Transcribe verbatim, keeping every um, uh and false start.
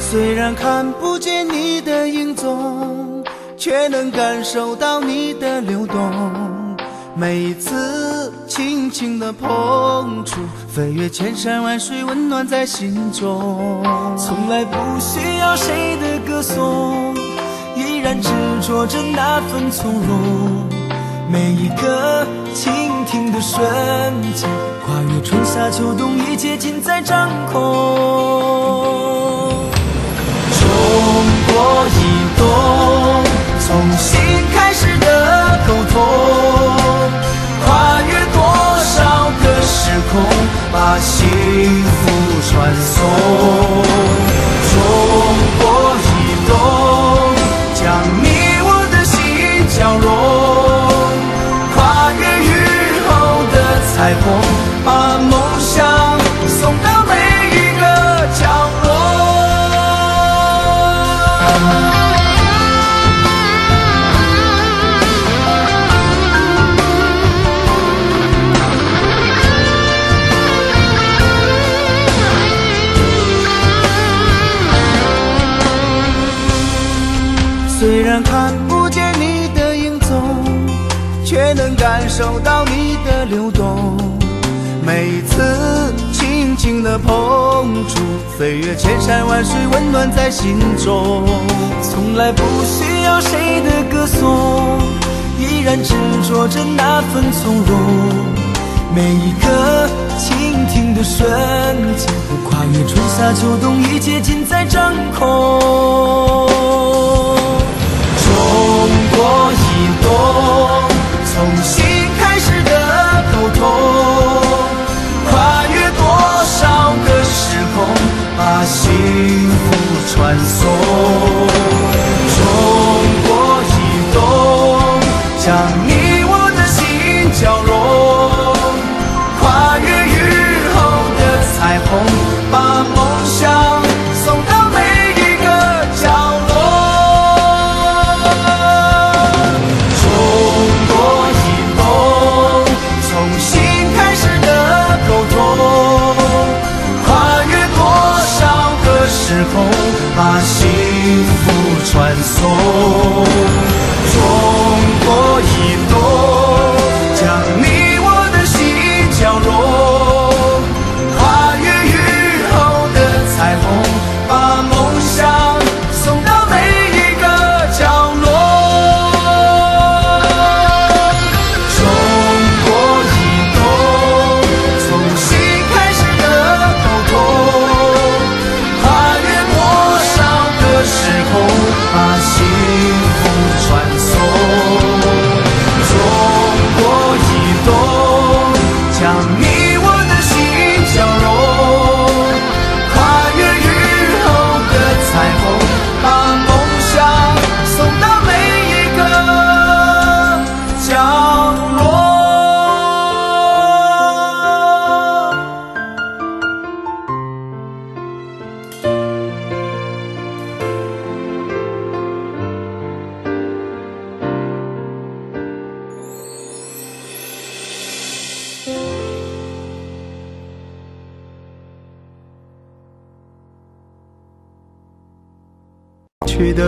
虽然看不见你的影踪，却能感受到你的流动。每一次轻轻的碰触，飞越千山万水，温暖在心中。 从来不需要谁的歌颂，依然执着着那份从容。每一个倾听的瞬间，跨越春夏秋冬，一切尽在掌控。中国移动，从心开始的沟通，跨越多少个时空，把幸福传送。中国移动，将你我的心交融，跨越雨后的彩虹，把梦想送到每一个角落。 虽然看不见你的影踪，却能感受到你的流动。每一次轻轻的碰触，飞越千山万水，温暖在心中。 从来不需要谁的歌颂，依然执着着那份从容。每一个倾听的瞬间，跨越春夏秋冬，一切尽在掌控。中国移动，从心开始的沟通，跨越多少个时空，把幸福传送。中国移动，将你我的心交融，跨越雨后的彩虹，把梦想送到每一个角落。中国移动，从心开始的沟通，跨越多少个时空，把幸福传送。中国移动，将你我的心交融，跨越雨后的彩虹，把梦想送到每一个角落。中国移动，从心开始的沟通，跨越多少个时空，把幸福传送。中国移动，将你我的心交融，跨越雨后的彩虹，把梦想送到每一个角落。 去的